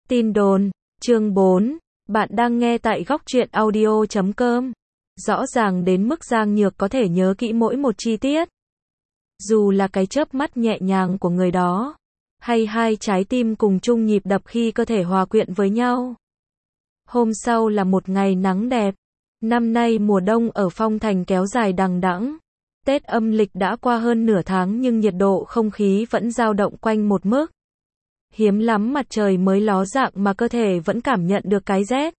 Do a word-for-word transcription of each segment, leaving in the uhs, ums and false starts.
Tin đồn, chương bốn, bạn đang nghe tại góc truyện audio chấm com. Rõ ràng đến mức Giang Nhược có thể nhớ kỹ mỗi một chi tiết. Dù là cái chớp mắt nhẹ nhàng của người đó, hay hai trái tim cùng chung nhịp đập khi cơ thể hòa quyện với nhau. Hôm sau là một ngày nắng đẹp. Năm nay mùa đông ở Phong Thành kéo dài đằng đẵng. Tết âm lịch đã qua hơn nửa tháng nhưng nhiệt độ không khí vẫn dao động quanh một mức. Hiếm lắm mặt trời mới ló dạng mà cơ thể vẫn cảm nhận được cái rét.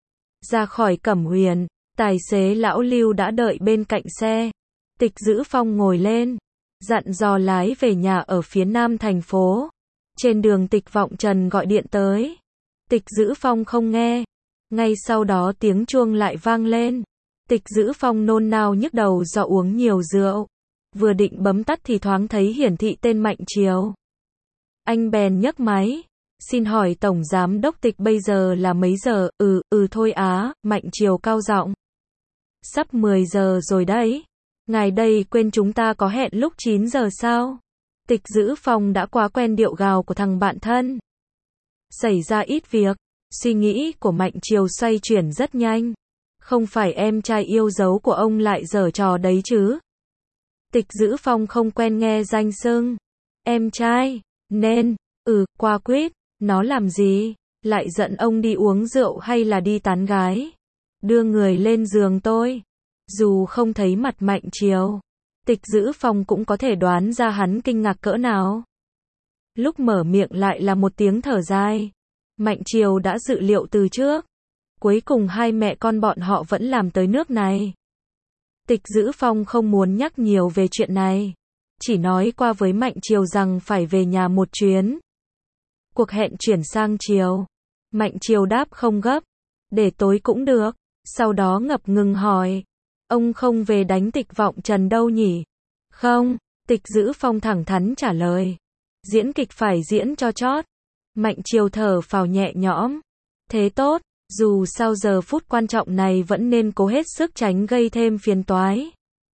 Ra khỏi Cẩm Huyền, tài xế lão Lưu đã đợi bên cạnh xe. Tịch Dữ Phong ngồi lên, dặn dò lái về nhà ở phía nam thành phố. Trên đường Tịch Vọng Trần gọi điện tới. Tịch Dữ Phong không nghe. Ngay sau đó tiếng chuông lại vang lên. Tịch Dữ Phong nôn nao nhức đầu do uống nhiều rượu. Vừa định bấm tắt thì thoáng thấy hiển thị tên Mạnh Triều. Anh bèn nhấc máy. Xin hỏi Tổng Giám Đốc Tịch bây giờ là mấy giờ? Ừ, ừ thôi á, Mạnh Triều cao giọng. Sắp mười giờ rồi đấy. Ngài đây quên chúng ta có hẹn lúc chín giờ sao? Tịch Dữ Phong đã quá quen điệu gào của thằng bạn thân. Xảy ra ít việc. Suy nghĩ của Mạnh Triều xoay chuyển rất nhanh. Không phải em trai yêu dấu của ông lại giở trò đấy chứ? Tịch Dữ Phong không quen nghe danh xưng. Em trai, nên, ừ, qua quýt, nó làm gì? Lại giận ông đi uống rượu hay là đi tán gái? Đưa người lên giường tôi. Dù không thấy mặt Mạnh Triều, Tịch Dữ Phong cũng có thể đoán ra hắn kinh ngạc cỡ nào. Lúc mở miệng lại là một tiếng thở dài. Mạnh Triều đã dự liệu từ trước. Cuối cùng hai mẹ con bọn họ vẫn làm tới nước này. Tịch Dữ Phong không muốn nhắc nhiều về chuyện này. Chỉ nói qua với Mạnh Triều rằng phải về nhà một chuyến. Cuộc hẹn chuyển sang chiều. Mạnh Triều đáp không gấp. Để tối cũng được. Sau đó ngập ngừng hỏi. Ông không về đánh Tịch Vọng Trần đâu nhỉ? Không. Tịch Dữ Phong thẳng thắn trả lời. Diễn kịch phải diễn cho chót. Mạnh Triều thở phào nhẹ nhõm. Thế tốt. Dù sao giờ phút quan trọng này vẫn nên cố hết sức tránh gây thêm phiền toái.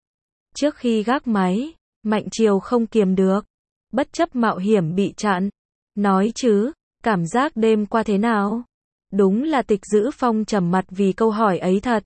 Trước khi gác máy, Mạnh Triều không kiềm được. Bất chấp mạo hiểm bị chặn. Nói chứ, cảm giác đêm qua thế nào? Đúng là Tịch Dữ Phong trầm mặt vì câu hỏi ấy thật.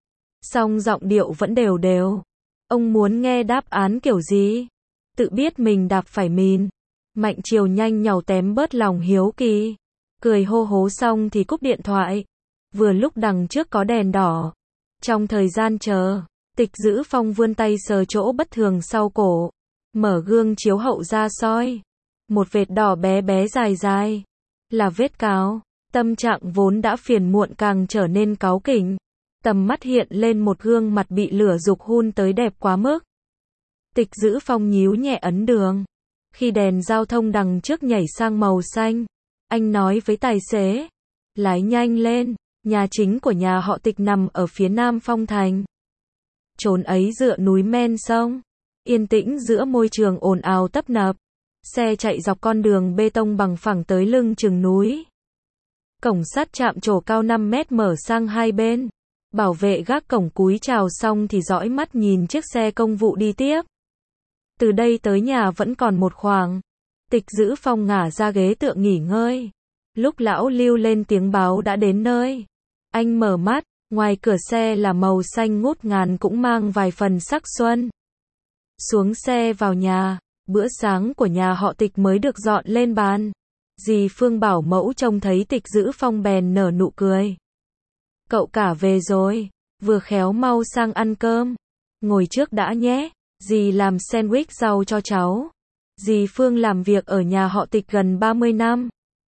Song giọng điệu vẫn đều đều. Ông muốn nghe đáp án kiểu gì? Tự biết mình đạp phải mìn. Mạnh Triều nhanh nhảu tém bớt lòng hiếu kỳ. Cười hô hố xong thì cúp điện thoại. Vừa lúc đằng trước có đèn đỏ. Trong thời gian chờ, Tịch Dữ Phong vươn tay sờ chỗ bất thường sau cổ. Mở gương chiếu hậu ra soi. Một vệt đỏ bé bé dài dài. Là vết cáo. Tâm trạng vốn đã phiền muộn càng trở nên cáu kỉnh. Tầm mắt hiện lên một gương mặt bị lửa dục hun tới đẹp quá mức. Tịch Dữ Phong nhíu nhẹ ấn đường. Khi đèn giao thông đằng trước nhảy sang màu xanh, anh nói với tài xế. Lái nhanh lên. Nhà chính của nhà họ Tịch nằm ở phía nam Phong Thành. Chốn ấy dựa núi men sông. Yên tĩnh giữa môi trường ồn ào tấp nập. Xe chạy dọc con đường bê tông bằng phẳng tới lưng chừng núi. Cổng sắt chạm trổ cao năm mét mở sang hai bên. Bảo vệ gác cổng cúi chào xong thì dõi mắt nhìn chiếc xe công vụ đi tiếp. Từ đây tới nhà vẫn còn một khoảng. Tịch Dữ Phong ngả ra ghế tựa nghỉ ngơi. Lúc lão Lưu lên tiếng báo đã đến nơi. Anh mở mắt, ngoài cửa xe là màu xanh ngút ngàn cũng mang vài phần sắc xuân. Xuống xe vào nhà, bữa sáng của nhà họ Tịch mới được dọn lên bàn. Dì Phương bảo mẫu trông thấy Tịch Dữ Phong bèn nở nụ cười. Cậu cả về rồi, vừa khéo mau sang ăn cơm. Ngồi trước đã nhé, dì làm sandwich rau cho cháu. Dì Phương làm việc ở nhà họ Tịch gần ba mươi năm.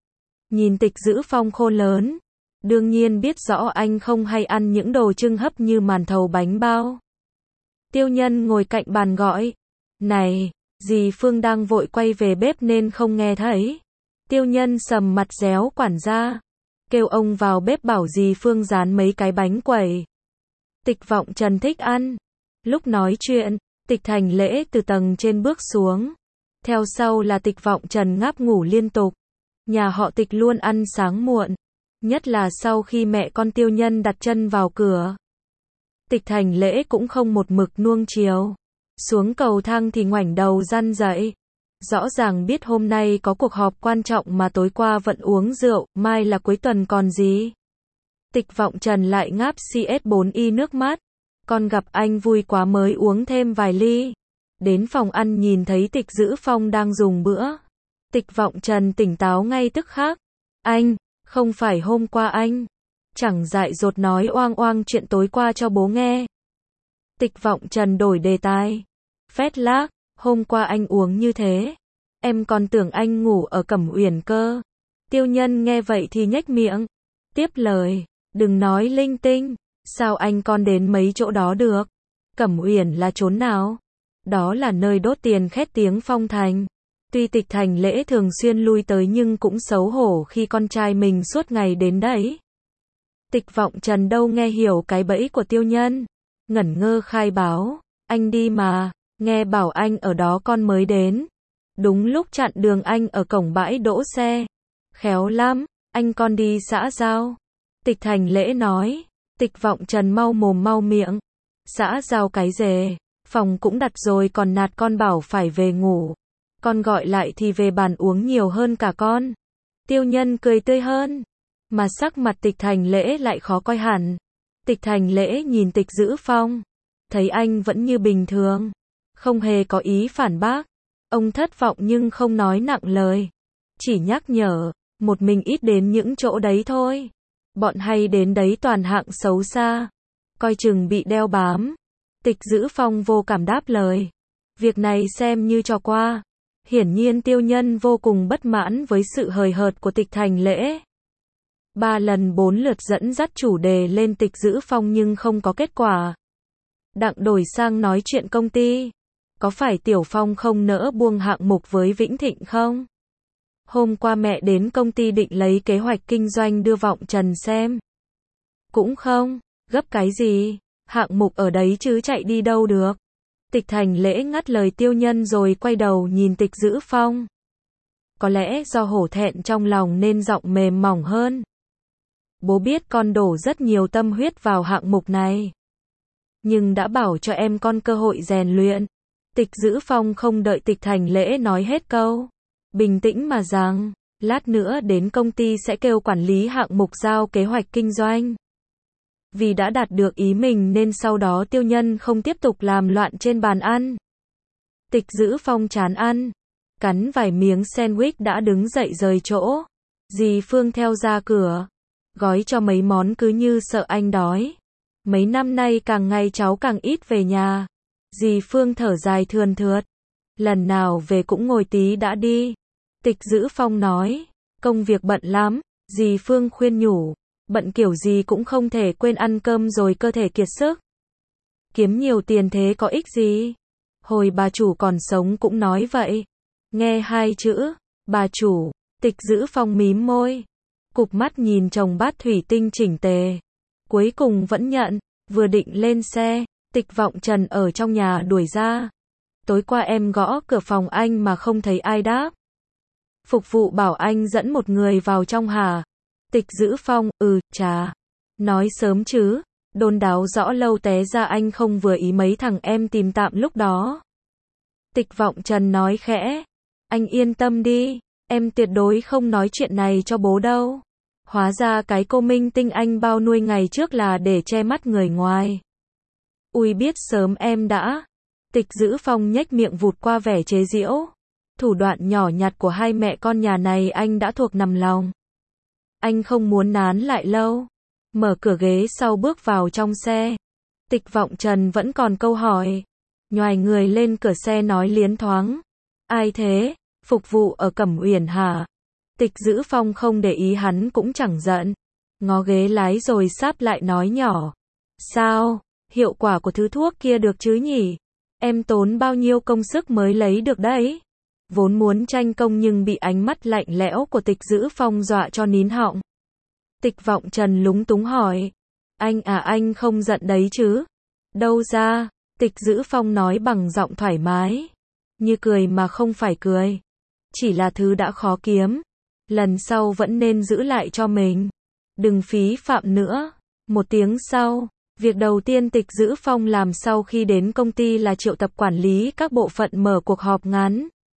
Nhìn Tịch Dữ Phong khôn lớn. Đương nhiên biết rõ anh không hay ăn những đồ trưng hấp như màn thầu bánh bao. Tiêu Nhân ngồi cạnh bàn gọi. Này, dì Phương đang vội quay về bếp nên không nghe thấy. Tiêu Nhân sầm mặt réo quản gia. Kêu ông vào bếp bảo dì Phương rán mấy cái bánh quẩy. Tịch Vọng Trần thích ăn. Lúc nói chuyện, Tịch Thành Lễ từ tầng trên bước xuống. Theo sau là Tịch Vọng Trần ngáp ngủ liên tục. Nhà họ Tịch luôn ăn sáng muộn. Nhất là sau khi mẹ con Tiêu Nhân đặt chân vào cửa. Tịch Thành Lễ cũng không một mực nuông chiều. Xuống cầu thang thì ngoảnh đầu răn dậy. Rõ ràng biết hôm nay có cuộc họp quan trọng mà tối qua vẫn uống rượu, mai là cuối tuần còn gì. Tịch Vọng Trần lại ngáp xê ét bốn y nước mắt. Con gặp anh vui quá mới uống thêm vài ly. Đến phòng ăn nhìn thấy Tịch Dữ Phong đang dùng bữa. Tịch Vọng Trần tỉnh táo ngay tức khắc. Anh, không phải hôm qua anh. Chẳng dại dột nói oang oang chuyện tối qua cho bố nghe. Tịch Vọng Trần đổi đề tài. Phét lác, hôm qua anh uống như thế. Em còn tưởng anh ngủ ở Cẩm Uyển cơ. Tiêu Nhân nghe vậy thì nhếch miệng. Tiếp lời, đừng nói linh tinh. Sao anh còn đến mấy chỗ đó được? Cẩm Uyển là chốn nào? Đó là nơi đốt tiền khét tiếng phong thành. Tuy Tịch Thành Lễ thường xuyên lui tới nhưng cũng xấu hổ khi con trai mình suốt ngày đến đấy. Tịch Vọng Trần đâu nghe hiểu cái bẫy của Tiêu Nhân. Ngẩn ngơ khai báo, anh đi mà, nghe bảo anh ở đó con mới đến. Đúng lúc chặn đường anh ở cổng bãi đỗ xe. Khéo lắm, anh con đi xã giao. Tịch Thành Lễ nói. Tịch Vọng Trần mau mồm mau miệng. Xã giao cái dề, phòng cũng đặt rồi còn nạt con bảo phải về ngủ. Con gọi lại thì về bàn uống nhiều hơn cả con. Tiêu Nhân cười tươi hơn. Mà sắc mặt Tịch Thành Lễ lại khó coi hẳn. Tịch Thành Lễ nhìn Tịch Dữ Phong. Thấy anh vẫn như bình thường. Không hề có ý phản bác. Ông thất vọng nhưng không nói nặng lời. Chỉ nhắc nhở, một mình ít đến những chỗ đấy thôi. Bọn hay đến đấy toàn hạng xấu xa. Coi chừng bị đeo bám. Tịch Dữ Phong vô cảm đáp lời. Việc này xem như trò qua. Hiển nhiên Tiêu Nhân vô cùng bất mãn với sự hời hợt của Tịch Thành Lễ. Ba lần bốn lượt dẫn dắt chủ đề lên Tịch Dữ Phong nhưng không có kết quả. Đặng đổi sang nói chuyện công ty. Có phải Tiểu Phong không nỡ buông hạng mục với Vĩnh Thịnh không? Hôm qua mẹ đến công ty định lấy kế hoạch kinh doanh đưa Vọng Trần xem. Cũng không, gấp cái gì, hạng mục ở đấy chứ chạy đi đâu được. Tịch Thành Lễ ngắt lời Tiêu Nhân rồi quay đầu nhìn Tịch Dữ Phong. Có lẽ do hổ thẹn trong lòng nên giọng mềm mỏng hơn. Bố biết con đổ rất nhiều tâm huyết vào hạng mục này. Nhưng đã bảo cho em con cơ hội rèn luyện. Tịch Dữ Phong không đợi Tịch Thành Lễ nói hết câu. Bình tĩnh mà rằng, lát nữa đến công ty sẽ kêu quản lý hạng mục giao kế hoạch kinh doanh. Vì đã đạt được ý mình nên sau đó Tiêu Nhân không tiếp tục làm loạn trên bàn ăn. Tịch Dữ Phong chán ăn. Cắn vài miếng sandwich đã đứng dậy rời chỗ. Dì Phương theo ra cửa. Gói cho mấy món cứ như sợ anh đói. Mấy năm nay càng ngày cháu càng ít về nhà. Dì Phương thở dài thườn thượt. Lần nào về cũng ngồi tí đã đi. Tịch Dữ Phong nói. Công việc bận lắm. Dì Phương khuyên nhủ. Bận kiểu gì cũng không thể quên ăn cơm rồi cơ thể kiệt sức. Kiếm nhiều tiền thế có ích gì? Hồi bà chủ còn sống cũng nói vậy. Nghe hai chữ, bà chủ, Tịch Dữ Phong mím môi. Cụp mắt nhìn chồng bát thủy tinh chỉnh tề. Cuối cùng vẫn nhận, vừa định lên xe, Tịch Vọng Trần ở trong nhà đuổi ra. Tối qua em gõ cửa phòng anh mà không thấy ai đáp. Phục vụ bảo anh dẫn một người vào trong hả? Tịch Dữ Phong, ừ, chà. Nói sớm chứ, đôn đáo rõ lâu té ra anh không vừa ý mấy thằng em tìm tạm lúc đó. Tịch Vọng Trần nói khẽ. Anh yên tâm đi, em tuyệt đối không nói chuyện này cho bố đâu. Hóa ra cái cô minh tinh anh bao nuôi ngày trước là để che mắt người ngoài. Ui biết sớm em đã. Tịch Dữ Phong nhếch miệng vụt qua vẻ chế giễu. Thủ đoạn nhỏ nhặt của hai mẹ con nhà này anh đã thuộc nằm lòng. Anh không muốn nán lại lâu. Mở cửa ghế sau bước vào trong xe. Tịch Vọng Trần vẫn còn câu hỏi. Nhoài người lên cửa xe nói liến thoáng. Ai thế? Phục vụ ở Cẩm Uyển hả? Tịch Dữ Phong không để ý hắn cũng chẳng giận. Ngó ghế lái rồi sáp lại nói nhỏ. Sao? Hiệu quả của thứ thuốc kia được chứ nhỉ? Em tốn bao nhiêu công sức mới lấy được đấy? Vốn muốn tranh công nhưng bị ánh mắt lạnh lẽo của Tịch Dữ Phong dọa cho nín họng. Tịch Vọng Trần lúng túng hỏi. Anh à anh không giận đấy chứ? Đâu ra? Tịch Dữ Phong nói bằng giọng thoải mái. Như cười mà không phải cười. Chỉ là thứ đã khó kiếm. Lần sau vẫn nên giữ lại cho mình. Đừng phí phạm nữa. Một tiếng sau, việc đầu tiên Tịch Dữ Phong làm sau khi đến công ty là triệu tập quản lý các bộ phận mở cuộc họp ngắn.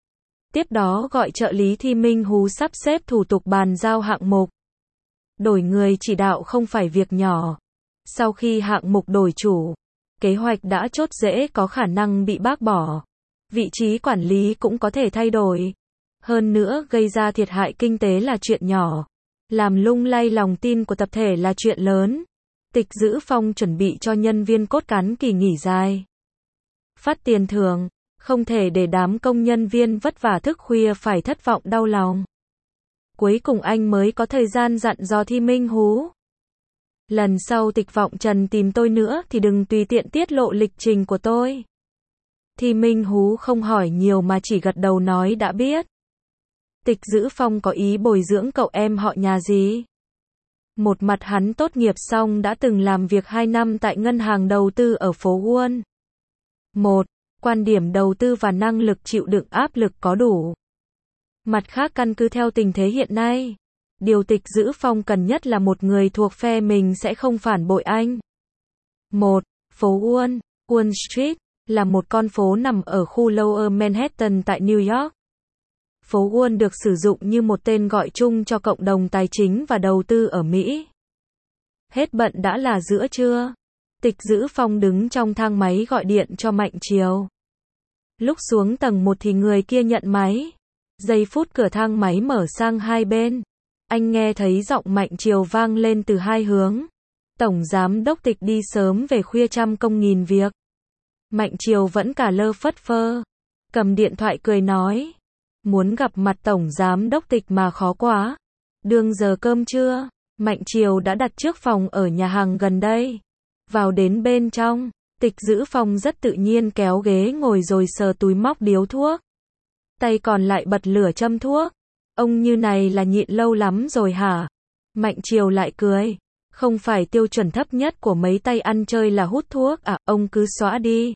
Tiếp đó gọi trợ lý Thi Minh Hú sắp xếp thủ tục bàn giao hạng mục. Đổi người chỉ đạo không phải việc nhỏ. Sau khi hạng mục đổi chủ, kế hoạch đã chốt dễ có khả năng bị bác bỏ. Vị trí quản lý cũng có thể thay đổi. Hơn nữa, gây ra thiệt hại kinh tế là chuyện nhỏ. Làm lung lay lòng tin của tập thể là chuyện lớn. Tịch Dữ Phong chuẩn bị cho nhân viên cốt cán kỳ nghỉ dài. Phát tiền thưởng, không thể để đám công nhân viên vất vả thức khuya phải thất vọng đau lòng. Cuối cùng anh mới có thời gian dặn dò Thi Minh Hú. Lần sau Tịch Vọng Trần tìm tôi nữa thì đừng tùy tiện tiết lộ lịch trình của tôi. Thi Minh Hú không hỏi nhiều mà chỉ gật đầu nói đã biết. Tịch Dữ Phong có ý bồi dưỡng cậu em họ nhà gì? Một mặt hắn tốt nghiệp xong đã từng làm việc hai năm tại ngân hàng đầu tư ở phố Wall. Một, quan điểm đầu tư và năng lực chịu đựng áp lực có đủ. Mặt khác căn cứ theo tình thế hiện nay, điều Tịch Dữ Phong cần nhất là một người thuộc phe mình sẽ không phản bội anh. Một, phố Wall, Wall Street, là một con phố nằm ở khu Lower Manhattan tại New York. Phố Wall được sử dụng như một tên gọi chung cho cộng đồng tài chính và đầu tư ở Mỹ. Hết bận đã là giữa trưa. Tịch Dữ Phong đứng trong thang máy gọi điện cho Mạnh Triều. Lúc xuống tầng một thì người kia nhận máy. Giây phút cửa thang máy mở sang hai bên, anh nghe thấy giọng Mạnh Triều vang lên từ hai hướng. Tổng giám đốc Tịch đi sớm về khuya trăm công nghìn việc. Mạnh Triều vẫn cả lơ phất phơ, cầm điện thoại cười nói. Muốn gặp mặt tổng giám đốc Tịch mà khó quá. Đương giờ cơm trưa, Mạnh Triều đã đặt trước phòng ở nhà hàng gần đây. Vào đến bên trong, Tịch Dữ Phong rất tự nhiên kéo ghế ngồi rồi sờ túi móc điếu thuốc. Tay còn lại bật lửa châm thuốc. Ông như này là nhịn lâu lắm rồi hả? Mạnh Triều lại cười. Không phải tiêu chuẩn thấp nhất của mấy tay ăn chơi là hút thuốc à, ông cứ xóa đi.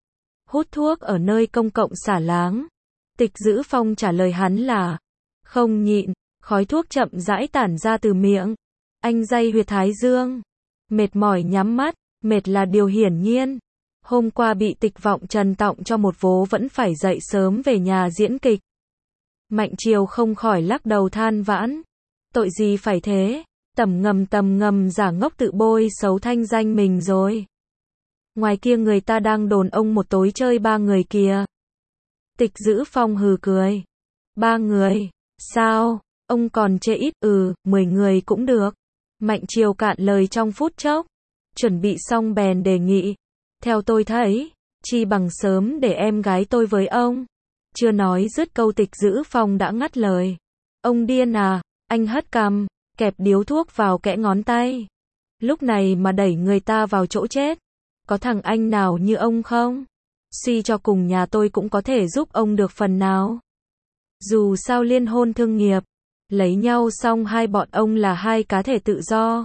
Hút thuốc ở nơi công cộng xả láng. Tịch Dữ Phong trả lời hắn là không nhịn, khói thuốc chậm rãi tản ra từ miệng. Anh day huyệt thái dương. Mệt mỏi nhắm mắt, mệt là điều hiển nhiên. Hôm qua bị Tịch Vọng Trần tọng cho một vố vẫn phải dậy sớm về nhà diễn kịch. Mạnh Triều không khỏi lắc đầu than vãn. Tội gì phải thế, tầm ngầm tầm ngầm giả ngốc tự bôi xấu thanh danh mình rồi. Ngoài kia người ta đang đồn ông một tối chơi ba người kìa. Tịch Dữ Phong hừ cười. Ba người, sao, ông còn chê ít, ừ, mười người cũng được. Mạnh Triều cạn lời trong phút chốc. Chuẩn bị xong bèn đề nghị. Theo tôi thấy, chi bằng sớm để em gái tôi với ông. Chưa nói dứt câu Tịch Dữ Phong đã ngắt lời. Ông điên à, anh hất cằm, kẹp điếu thuốc vào kẽ ngón tay. Lúc này mà đẩy người ta vào chỗ chết. Có thằng anh nào như ông không? Suy cho cùng nhà tôi cũng có thể giúp ông được phần nào. Dù sao liên hôn thương nghiệp, lấy nhau xong hai bọn ông là hai cá thể tự do.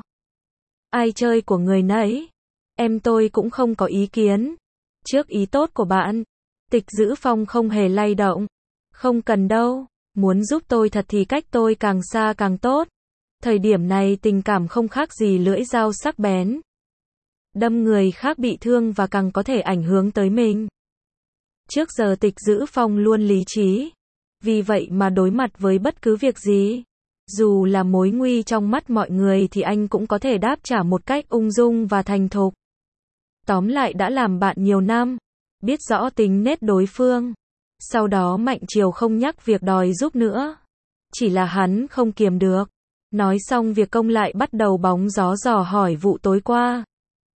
Ai chơi của người nấy. Em tôi cũng không có ý kiến. Trước ý tốt của bạn, Tịch Dữ Phong không hề lay động. Không cần đâu, muốn giúp tôi thật thì cách tôi càng xa càng tốt. Thời điểm này tình cảm không khác gì lưỡi dao sắc bén. Đâm người khác bị thương và càng có thể ảnh hưởng tới mình. Trước giờ Tịch Dữ Phong luôn lý trí. Vì vậy mà đối mặt với bất cứ việc gì, dù là mối nguy trong mắt mọi người thì anh cũng có thể đáp trả một cách ung dung và thành thục. Tóm lại đã làm bạn nhiều năm, biết rõ tính nết đối phương. Sau đó Mạnh Triều không nhắc việc đòi giúp nữa. Chỉ là hắn không kiềm được. Nói xong việc công lại bắt đầu bóng gió dò hỏi vụ tối qua.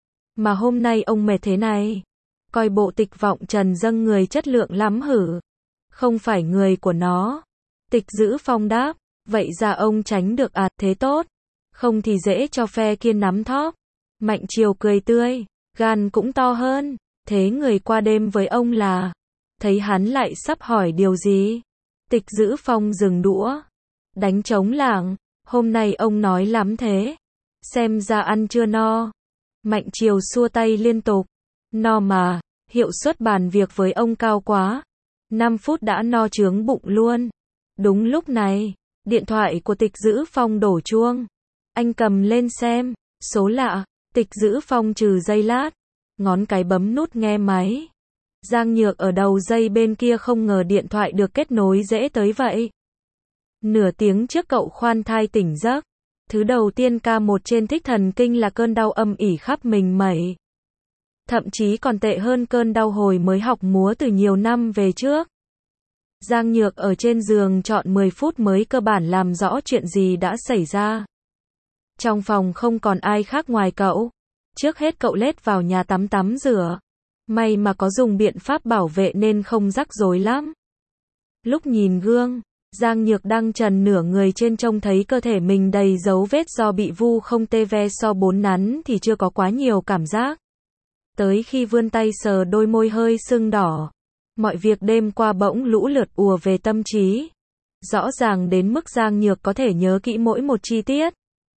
Mà hôm nay ông mệt thế này. Coi bộ Tịch Vọng Trần dâng người chất lượng lắm hử? Không phải người của nó. Tịch Dữ Phong đáp. Vậy ra ông tránh được ạt thế tốt. Không thì dễ cho phe kia nắm thóp. Mạnh Triều cười tươi. Gan cũng to hơn. Thế người qua đêm với ông là? Thấy hắn lại sắp hỏi điều gì? Tịch Dữ Phong dừng đũa. Đánh trống lảng. Hôm nay ông nói lắm thế. Xem ra ăn chưa no. Mạnh Triều xua tay liên tục. No mà, hiệu suất bàn việc với ông cao quá. năm phút đã no trướng bụng luôn. Đúng lúc này, điện thoại của Tịch Dữ Phong đổ chuông. Anh cầm lên xem, số lạ. Tịch Dữ Phong trừ giây lát, ngón cái bấm nút nghe máy. Giang Nhược ở đầu dây bên kia không ngờ điện thoại được kết nối dễ tới vậy. Nửa tiếng trước cậu khoan thai tỉnh giấc. Thứ đầu tiên ca một trên thích thần kinh là cơn đau âm ỉ khắp mình mẩy. Thậm chí còn tệ hơn cơn đau hồi mới học múa từ nhiều năm về trước. Giang Nhược ở trên giường trọn mười phút mới cơ bản làm rõ chuyện gì đã xảy ra. Trong phòng không còn ai khác ngoài cậu. Trước hết cậu lết vào nhà tắm tắm rửa. May mà có dùng biện pháp bảo vệ nên không rắc rối lắm. Lúc nhìn gương, Giang Nhược đang trần nửa người trên trông thấy cơ thể mình đầy dấu vết do bị vu không tê ve so bốn nắn thì chưa có quá nhiều cảm giác. Tới khi vươn tay sờ đôi môi hơi sưng đỏ, mọi việc đêm qua bỗng lũ lượt ùa về tâm trí. Rõ ràng đến mức Giang Nhược có thể nhớ kỹ mỗi một chi tiết.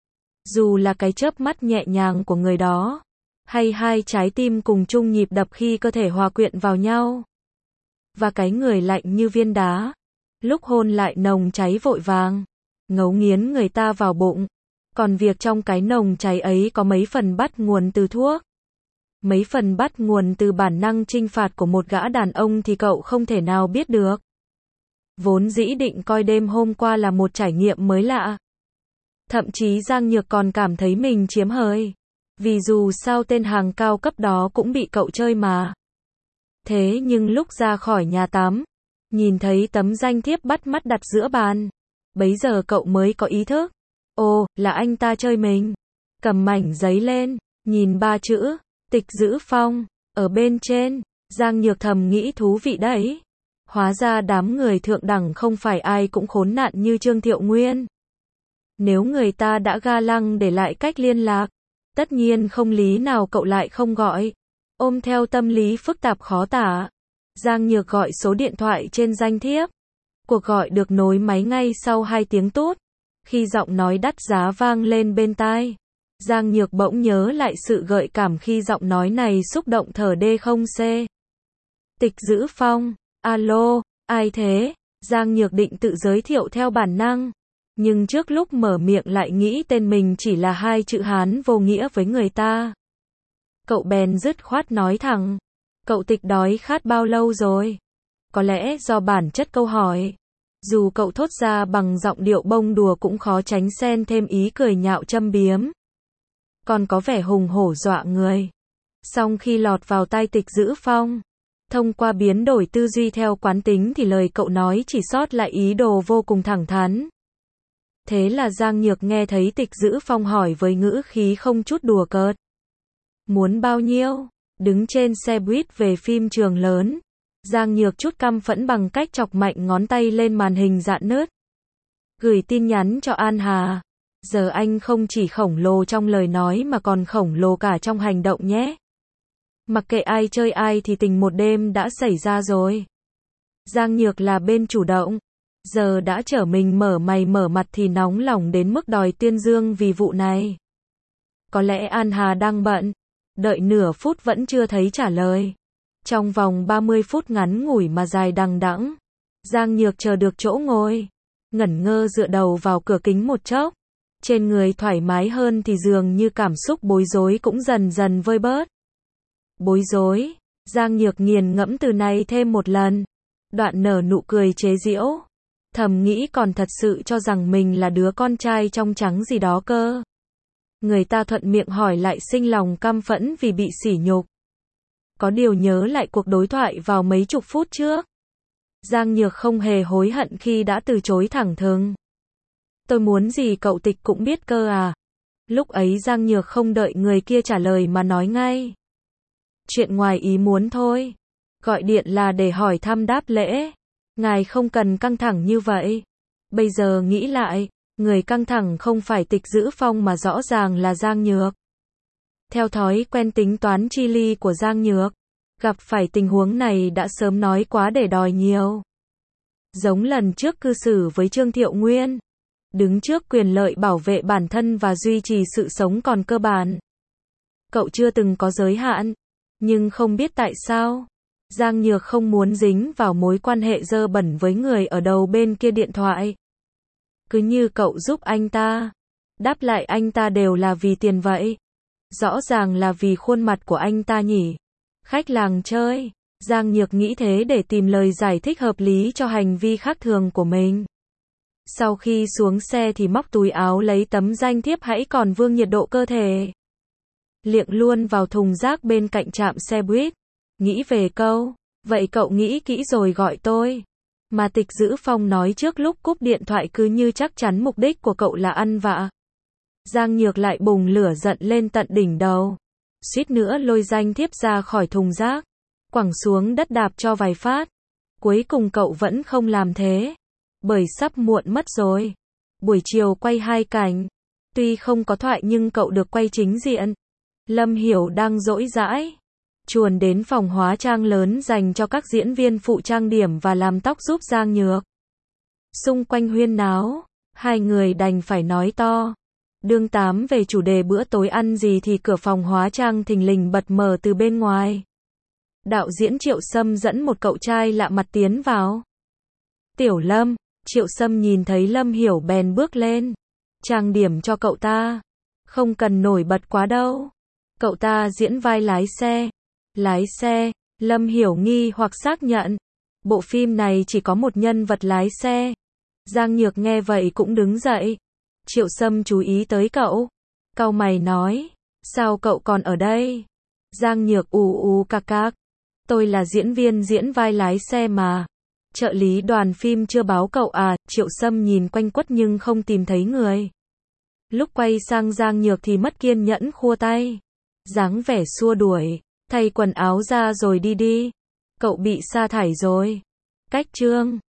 Dù là cái chớp mắt nhẹ nhàng của người đó, hay hai trái tim cùng chung nhịp đập khi cơ thể hòa quyện vào nhau. Và cái người lạnh như viên đá, lúc hôn lại nồng cháy vội vàng, ngấu nghiến người ta vào bụng. Còn việc trong cái nồng cháy ấy có mấy phần bắt nguồn từ thuốc, mấy phần bắt nguồn từ bản năng chinh phạt của một gã đàn ông thì cậu không thể nào biết được. Vốn dĩ định coi đêm hôm qua là một trải nghiệm mới lạ. Thậm chí Giang Nhược còn cảm thấy mình chiếm hời. Vì dù sao tên hàng cao cấp đó cũng bị cậu chơi mà. Thế nhưng lúc ra khỏi nhà tắm, nhìn thấy tấm danh thiếp bắt mắt đặt giữa bàn, bấy giờ cậu mới có ý thức. Ồ, là anh ta chơi mình. Cầm mảnh giấy lên, nhìn ba chữ, Tịch Dữ Phong, ở bên trên. Giang Nhược thầm nghĩ thú vị đấy. Hóa ra đám người thượng đẳng không phải ai cũng khốn nạn như Trương Thiệu Nguyên. Nếu người ta đã ga lăng để lại cách liên lạc, tất nhiên không lý nào cậu lại không gọi. Ôm theo tâm lý phức tạp khó tả, Giang Nhược gọi số điện thoại trên danh thiếp. Cuộc gọi được nối máy ngay sau hai tiếng tút. Khi giọng nói đắt giá vang lên bên tai, Giang Nhược bỗng nhớ lại sự gợi cảm khi giọng nói này xúc động thở đê không xê. Tịch Dữ Phong, alo, ai thế? Giang Nhược định tự giới thiệu theo bản năng. Nhưng trước lúc mở miệng lại nghĩ tên mình chỉ là hai chữ Hán vô nghĩa với người ta. Cậu bèn dứt khoát nói thẳng. Cậu Tịch đói khát bao lâu rồi? Có lẽ do bản chất câu hỏi. Dù cậu thốt ra bằng giọng điệu bông đùa cũng khó tránh xen thêm ý cười nhạo châm biếm. Còn có vẻ hùng hổ dọa người. Song khi lọt vào tai Tịch Dữ Phong, thông qua biến đổi tư duy theo quán tính thì lời cậu nói chỉ sót lại ý đồ vô cùng thẳng thắn. Thế là Giang Nhược nghe thấy Tịch Dữ Phong hỏi với ngữ khí không chút đùa cợt. Muốn bao nhiêu? Đứng trên xe buýt về phim trường lớn, Giang Nhược chút căm phẫn bằng cách chọc mạnh ngón tay lên màn hình rạn nứt. Gửi tin nhắn cho An Hà. Giờ anh không chỉ khổng lồ trong lời nói mà còn khổng lồ cả trong hành động nhé. Mặc kệ ai chơi ai thì tình một đêm đã xảy ra rồi. Giang Nhược là bên chủ động. Giờ đã trở mình mở mày mở mặt thì nóng lòng đến mức đòi tuyên dương vì vụ này. Có lẽ An Hà đang bận. Đợi nửa phút vẫn chưa thấy trả lời. Trong vòng ba mươi phút ngắn ngủi mà dài đằng đẵng, Giang Nhược chờ được chỗ ngồi. Ngẩn ngơ dựa đầu vào cửa kính một chốc. Trên người thoải mái hơn thì dường như cảm xúc bối rối cũng dần dần vơi bớt. Bối rối. Giang Nhược nghiền ngẫm từ này thêm một lần. Đoạn nở nụ cười chế giễu. Thầm nghĩ còn thật sự cho rằng mình là đứa con trai trong trắng gì đó cơ. Người ta thuận miệng hỏi lại sinh lòng căm phẫn vì bị sỉ nhục. Có điều nhớ lại cuộc đối thoại vào mấy chục phút trước. Giang Nhược không hề hối hận khi đã từ chối thẳng thừng. Tôi muốn gì cậu Tịch cũng biết cơ à. Lúc ấy Giang Nhược không đợi người kia trả lời mà nói ngay. Chuyện ngoài ý muốn thôi. Gọi điện là để hỏi thăm đáp lễ. Ngài không cần căng thẳng như vậy. Bây giờ nghĩ lại, người căng thẳng không phải Tịch Dữ Phong mà rõ ràng là Giang Nhược. Theo thói quen tính toán chi ly của Giang Nhược, gặp phải tình huống này đã sớm nói quá để đòi nhiều. Giống lần trước cư xử với Trương Thiệu Nguyên, đứng trước quyền lợi bảo vệ bản thân và duy trì sự sống còn cơ bản. Cậu chưa từng có giới hạn, nhưng không biết tại sao, Giang Nhược không muốn dính vào mối quan hệ dơ bẩn với người ở đầu bên kia điện thoại. Cứ như cậu giúp anh ta, đáp lại anh ta đều là vì tiền vậy. Rõ ràng là vì khuôn mặt của anh ta nhỉ. Khách làng chơi. Giang Nhược nghĩ thế để tìm lời giải thích hợp lý cho hành vi khác thường của mình. Sau khi xuống xe thì móc túi áo lấy tấm danh thiếp hãy còn vương nhiệt độ cơ thể. Liệng luôn vào thùng rác bên cạnh trạm xe buýt. Nghĩ về câu, vậy cậu nghĩ kỹ rồi gọi tôi. Mà Tịch Dữ Phong nói trước lúc cúp điện thoại cứ như chắc chắn mục đích của cậu là ăn vạ. Giang Nhược lại bùng lửa giận lên tận đỉnh đầu. Suýt nữa lôi danh thiếp ra khỏi thùng rác. Quẳng xuống đất đạp cho vài phát. Cuối cùng cậu vẫn không làm thế. Bởi sắp muộn mất rồi. Buổi chiều quay hai cảnh. Tuy không có thoại nhưng cậu được quay chính diện. Lâm Hiểu đang rỗi rãi. Chuồn đến phòng hóa trang lớn dành cho các diễn viên phụ trang điểm và làm tóc giúp Giang Nhược. Xung quanh huyên náo. Hai người đành phải nói to. Đương tám về chủ đề bữa tối ăn gì thì cửa phòng hóa trang thình lình bật mở từ bên ngoài. Đạo diễn Triệu Sâm dẫn một cậu trai lạ mặt tiến vào. Tiểu Lâm, Triệu Sâm nhìn thấy Lâm Hiểu bèn bước lên. Trang điểm cho cậu ta. Không cần nổi bật quá đâu. Cậu ta diễn vai lái xe. Lái xe, Lâm Hiểu nghi hoặc xác nhận. Bộ phim này chỉ có một nhân vật lái xe. Giang Nhược nghe vậy cũng đứng dậy. Triệu Sâm chú ý tới cậu. Cau mày nói, sao cậu còn ở đây? Giang Nhược ù ù cạc cạc. Tôi là diễn viên diễn vai lái xe mà. Trợ lý đoàn phim chưa báo cậu à? Triệu Sâm nhìn quanh quất nhưng không tìm thấy người. Lúc quay sang Giang Nhược thì mất kiên nhẫn khua tay. Dáng vẻ xua đuổi. Thay quần áo ra rồi đi đi. Cậu bị sa thải rồi. Cách chương